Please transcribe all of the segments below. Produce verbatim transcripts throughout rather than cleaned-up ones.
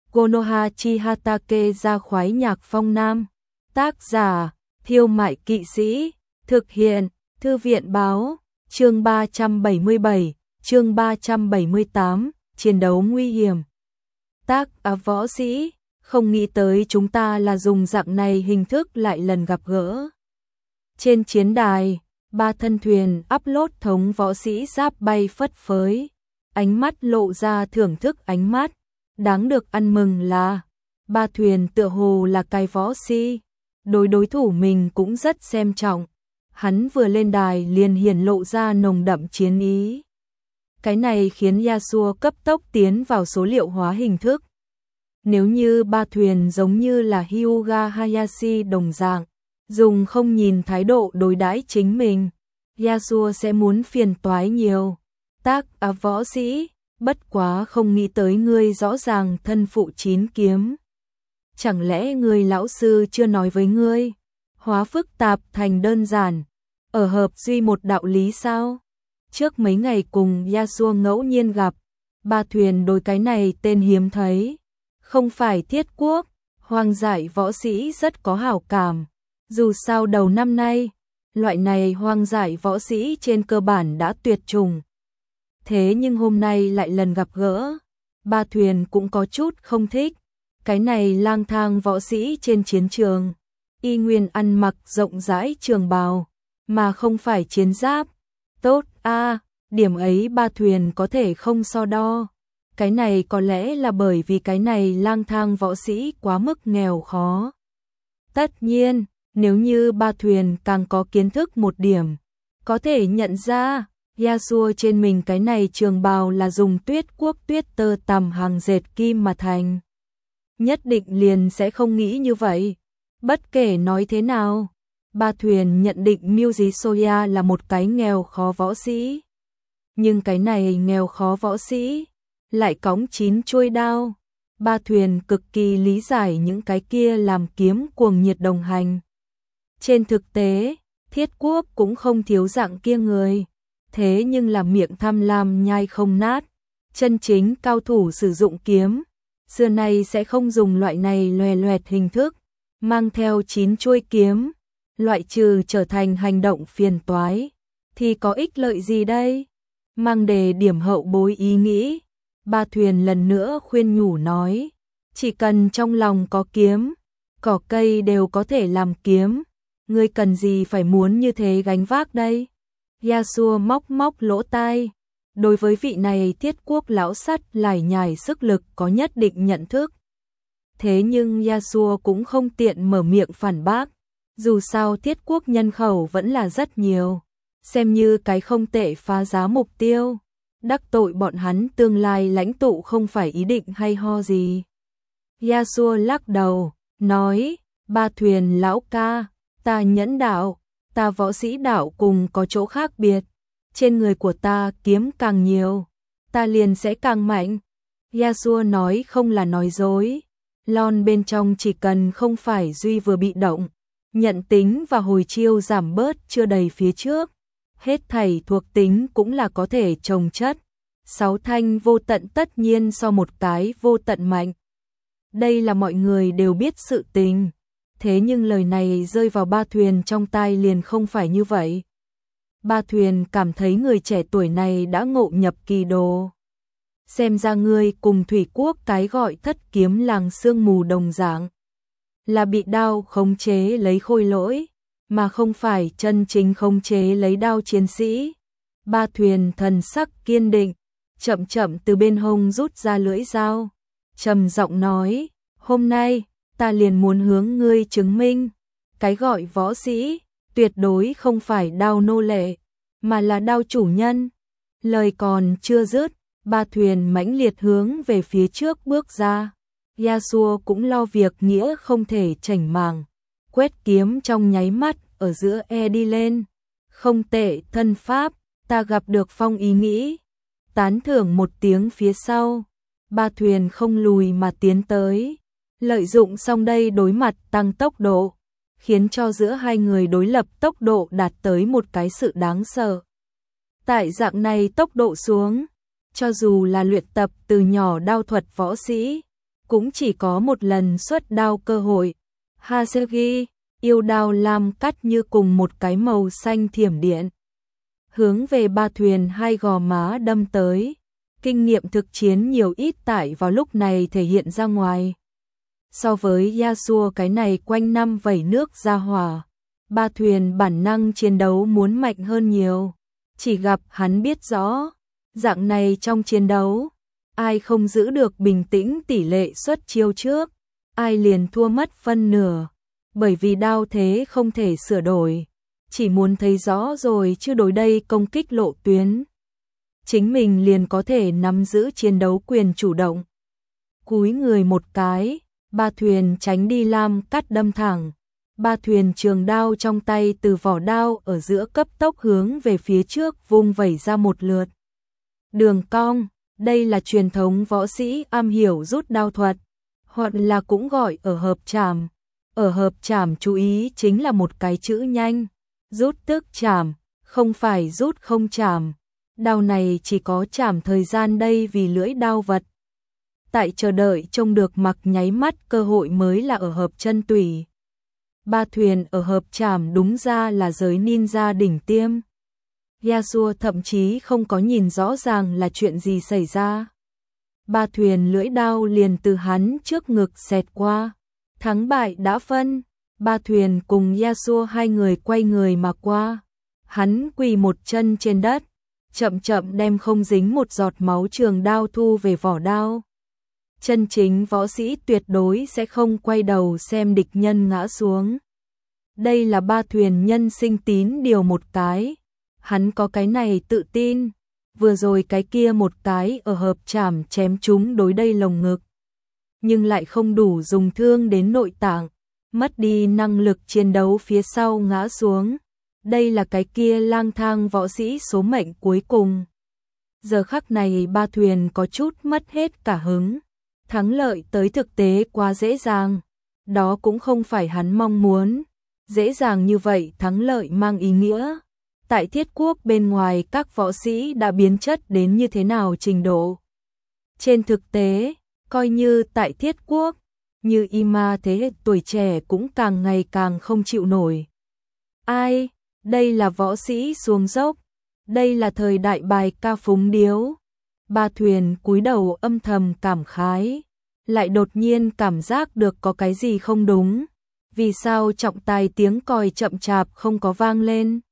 Konoha Chihatake ra khoái nhạc phong nam. Tác giả, Thiêu Mại Kỵ Sĩ. Thực hiện, Thư viện báo. Chương ba trăm bảy mươi bảy, chương ba trăm bảy mươi tám, chiến đấu nguy hiểm. Tác à, võ sĩ, không nghĩ tới chúng ta là dùng dạng này hình thức lại lần gặp gỡ. Trên chiến đài, ba thân thuyền upload thống võ sĩ giáp bay phất phới, ánh mắt lộ ra thưởng thức ánh mắt. Đáng được ăn mừng là ba thuyền tựa hồ là cái võ sĩ, đối đối thủ mình cũng rất xem trọng. Hắn vừa lên đài liền hiển lộ ra nồng đậm chiến ý. Cái này khiến Yasuo cấp tốc tiến vào số liệu hóa hình thức. Nếu như ba thuyền giống như là Hyuga Hayashi đồng dạng, dùng không nhìn thái độ đối đãi chính mình, Yasuo sẽ muốn phiền toái nhiều. Tác à, võ sĩ, bất quá không nghĩ tới ngươi rõ ràng thân phụ chín kiếm. Chẳng lẽ ngươi lão sư chưa nói với ngươi, hóa phức tạp thành đơn giản, ở hợp duy một đạo lý sao? Trước mấy ngày cùng Yasuo ngẫu nhiên gặp, ba thuyền đối cái này tên hiếm thấy. Không phải thiết quốc, hoang dại võ sĩ rất có hảo cảm. Dù sao đầu năm nay, loại này hoang dại võ sĩ trên cơ bản đã tuyệt chủng. Thế nhưng hôm nay lại lần gặp gỡ, ba thuyền cũng có chút không thích. Cái này lang thang võ sĩ trên chiến trường, y nguyên ăn mặc rộng rãi trường bào, mà không phải chiến giáp. Tốt a, à, điểm ấy ba thuyền có thể không so đo. Cái này có lẽ là bởi vì cái này lang thang võ sĩ quá mức nghèo khó. Tất nhiên, nếu như ba thuyền càng có kiến thức một điểm, có thể nhận ra Yasuo trên mình cái này trường bào là dùng tuyết quốc tuyết tơ tằm hàng dệt kim mà thành. Nhất định liền sẽ không nghĩ như vậy. Bất kể nói thế nào, ba thuyền nhận định Miuji Soya là một cái nghèo khó võ sĩ. Nhưng cái này nghèo khó võ sĩ lại cõng chín chuôi đao. Ba thuyền cực kỳ lý giải những cái kia làm kiếm cuồng nhiệt đồng hành. Trên thực tế, thiết quốc cũng không thiếu dạng kia người. Thế nhưng là miệng tham lam nhai không nát. Chân chính cao thủ sử dụng kiếm, xưa nay sẽ không dùng loại này loè loẹt hình thức. Mang theo chín chuôi kiếm, loại trừ trở thành hành động phiền toái, thì có ích lợi gì đây? Mang đề điểm hậu bối ý nghĩ. Ba thuyền lần nữa khuyên nhủ nói, chỉ cần trong lòng có kiếm, cỏ cây đều có thể làm kiếm, ngươi cần gì phải muốn như thế gánh vác đây? Yasuo móc móc lỗ tai, đối với vị này thiết quốc lão sắt lải nhải sức lực có nhất định nhận thức. Thế nhưng Yasuo cũng không tiện mở miệng phản bác, dù sao thiết quốc nhân khẩu vẫn là rất nhiều, xem như cái không tệ phá giá mục tiêu. Đắc tội bọn hắn tương lai lãnh tụ không phải ý định hay ho gì. Yasuo lắc đầu, nói, ba thuyền lão ca, ta nhẫn đạo, ta võ sĩ đạo cùng có chỗ khác biệt. Trên người của ta kiếm càng nhiều, ta liền sẽ càng mạnh. Yasuo nói không là nói dối. Lon bên trong chỉ cần không phải duy vừa bị động, nhận tính và hồi chiêu giảm bớt chưa đầy phía trước. Hết thảy thuộc tính cũng là có thể trồng chất. Sáu thanh vô tận tất nhiên so một cái vô tận mạnh. Đây là mọi người đều biết sự tình. Thế nhưng lời này rơi vào ba thuyền trong tai liền không phải như vậy. Ba thuyền cảm thấy người trẻ tuổi này đã ngộ nhập kỳ đồ. Xem ra ngươi cùng thủy quốc cái gọi thất kiếm làng sương mù đồng dạng, là bị đao khống chế lấy khôi lỗi, mà không phải chân chính khống chế lấy đao chiến sĩ. Ba thuyền thần sắc kiên định, chậm chậm từ bên hông rút ra lưỡi dao, trầm giọng nói, hôm nay, ta liền muốn hướng ngươi chứng minh, cái gọi võ sĩ, tuyệt đối không phải đao nô lệ, mà là đao chủ nhân. Lời còn chưa dứt, ba thuyền mãnh liệt hướng về phía trước bước ra. Yasuo cũng lo việc nghĩa không thể chảnh màng, quét kiếm trong nháy mắt ở giữa e đi lên. Không tệ thân pháp, ta gặp được phong ý nghĩ. Tán thưởng một tiếng phía sau, ba thuyền không lùi mà tiến tới. Lợi dụng xong đây đối mặt tăng tốc độ, khiến cho giữa hai người đối lập tốc độ đạt tới một cái sự đáng sợ. Tại dạng này tốc độ xuống, cho dù là luyện tập từ nhỏ đao thuật võ sĩ, cũng chỉ có một lần xuất đao cơ hội. Hasegi, yêu đao lam cắt như cùng một cái màu xanh thiểm điện. Hướng về Ba Thuyền hai gò má đâm tới. Kinh nghiệm thực chiến nhiều ít tại vào lúc này thể hiện ra ngoài. So với Yasuo cái này quanh năm vẩy nước ra hỏa, Ba Thuyền bản năng chiến đấu muốn mạnh hơn nhiều. Chỉ gặp hắn biết rõ, dạng này trong chiến đấu, ai không giữ được bình tĩnh tỷ lệ xuất chiêu trước, ai liền thua mất phân nửa, bởi vì đao thế không thể sửa đổi, chỉ muốn thấy rõ rồi chứ đối đây công kích lộ tuyến. Chính mình liền có thể nắm giữ chiến đấu quyền chủ động. Cúi người một cái, Ba Thuyền tránh đi lam cắt đâm thẳng. Ba Thuyền trường đao trong tay từ vỏ đao ở giữa cấp tốc hướng về phía trước vung vẩy ra một lượt. Đường cong, đây là truyền thống võ sĩ am hiểu rút đao thuật, hoặc là cũng gọi ở hợp chảm. Ở hợp chảm chú ý chính là một cái chữ nhanh, rút tức chảm, không phải rút không chảm. Đao này chỉ có chảm thời gian đây vì lưỡi đao vật. Tại chờ đợi trông được mặc nháy mắt cơ hội mới là ở hợp chân tủy. Ba Thuyền ở hợp chảm đúng ra là giới ninja đỉnh tiêm. Yasuo thậm chí không có nhìn rõ ràng là chuyện gì xảy ra. Ba Thuyền lưỡi đao liền từ hắn trước ngực xẹt qua. Thắng bại đã phân. Ba Thuyền cùng Yasuo hai người quay người mà qua. Hắn quỳ một chân trên đất, chậm chậm đem không dính một giọt máu trường đao thu về vỏ đao. Chân chính võ sĩ tuyệt đối sẽ không quay đầu xem địch nhân ngã xuống. Đây là Ba Thuyền nhân sinh tín điều một cái. Hắn có cái này tự tin. Vừa rồi cái kia một cái ở hợp chảm chém chúng đối đây lồng ngực. Nhưng lại không đủ dùng thương đến nội tạng. Mất đi năng lực chiến đấu phía sau ngã xuống. Đây là cái kia lang thang võ sĩ số mệnh cuối cùng. Giờ khắc này Ba Thuyền có chút mất hết cả hứng. Thắng lợi tới thực tế quá dễ dàng. Đó cũng không phải hắn mong muốn. Dễ dàng như vậy thắng lợi mang ý nghĩa. Tại Thiết Quốc bên ngoài các võ sĩ đã biến chất đến như thế nào trình độ. Trên thực tế, coi như tại Thiết Quốc, như Ima thế hệ tuổi trẻ cũng càng ngày càng không chịu nổi. Ai? Đây là võ sĩ xuống dốc. Đây là thời đại bài ca phúng điếu. Ba Thuyền cúi đầu âm thầm cảm khái. Lại đột nhiên cảm giác được có cái gì không đúng. Vì sao trọng tài tiếng còi chậm chạp không có vang lên?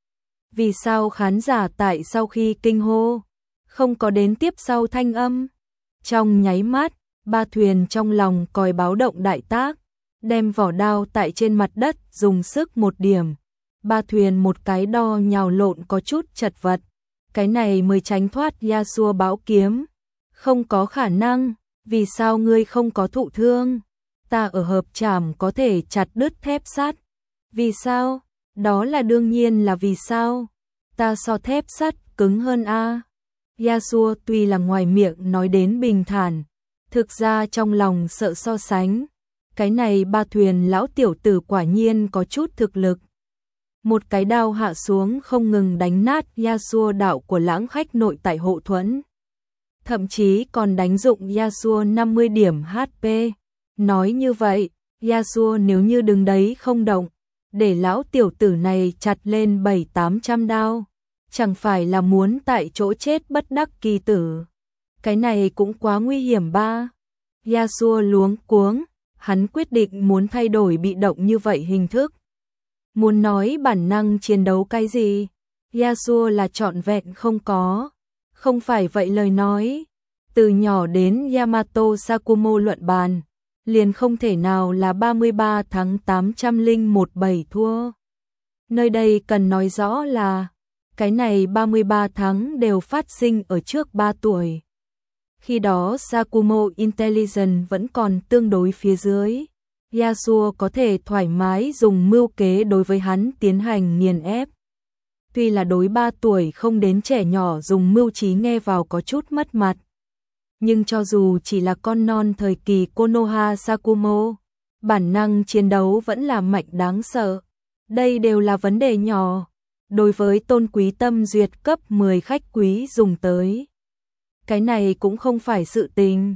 Vì sao khán giả tại sau khi kinh hô không có đến tiếp sau thanh âm? Trong nháy mắt, Ba Thuyền trong lòng còi báo động đại tác, đem vỏ đao tại trên mặt đất dùng sức một điểm. Ba Thuyền một cái đo nhào lộn có chút chật vật. Cái này mới tránh thoát Yasuo bão kiếm. Không có khả năng, vì sao ngươi không có thụ thương? Ta ở hợp chảm có thể chặt đứt thép sắt. Vì sao? Đó là đương nhiên là vì sao? Ta so thép sắt cứng hơn a. Yasuo tuy là ngoài miệng nói đến bình thản, thực ra trong lòng sợ so sánh. Cái này Ba Thuyền lão tiểu tử quả nhiên có chút thực lực. Một cái đao hạ xuống không ngừng đánh nát Yasuo đạo của lãng khách nội tại hộ thuẫn. Thậm chí còn đánh dụng Yasuo năm mươi điểm hát pê. Nói như vậy, Yasuo nếu như đứng đấy không động, để lão tiểu tử này chặt lên bảy tám trăm đao, chẳng phải là muốn tại chỗ chết bất đắc kỳ tử. Cái này cũng quá nguy hiểm ba. Yasuo luống cuống, hắn quyết định muốn thay đổi bị động như vậy hình thức. Muốn nói bản năng chiến đấu cái gì? Yasuo là trọn vẹn không có. Không phải vậy lời nói. Từ nhỏ đến Yamato Sakumo luận bàn, liền không thể nào là ba mươi ba tháng tám trăm lẻ một bảy thua. Nơi đây cần nói rõ là, cái này ba mươi ba tháng đều phát sinh ở trước ba tuổi. Khi đó Sakumo Intelligence vẫn còn tương đối phía dưới. Yasuo có thể thoải mái dùng mưu kế đối với hắn tiến hành nghiền ép. Tuy là đối ba tuổi không đến trẻ nhỏ dùng mưu trí nghe vào có chút mất mặt. Nhưng cho dù chỉ là con non thời kỳ Konoha Sakumo, bản năng chiến đấu vẫn là mạnh đáng sợ. Đây đều là vấn đề nhỏ. Đối với tôn quý tâm duyệt cấp mười khách quý dùng tới. Cái này cũng không phải sự tình.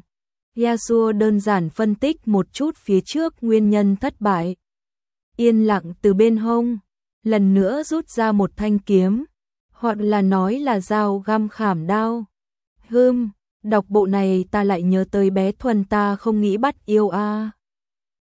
Yasuo đơn giản phân tích một chút phía trước nguyên nhân thất bại. Yên lặng từ bên hông, lần nữa rút ra một thanh kiếm, hoặc là nói là dao găm khảm đao. Hừm, đọc bộ này ta lại nhớ tới bé Thuần ta không nghĩ bắt yêu a.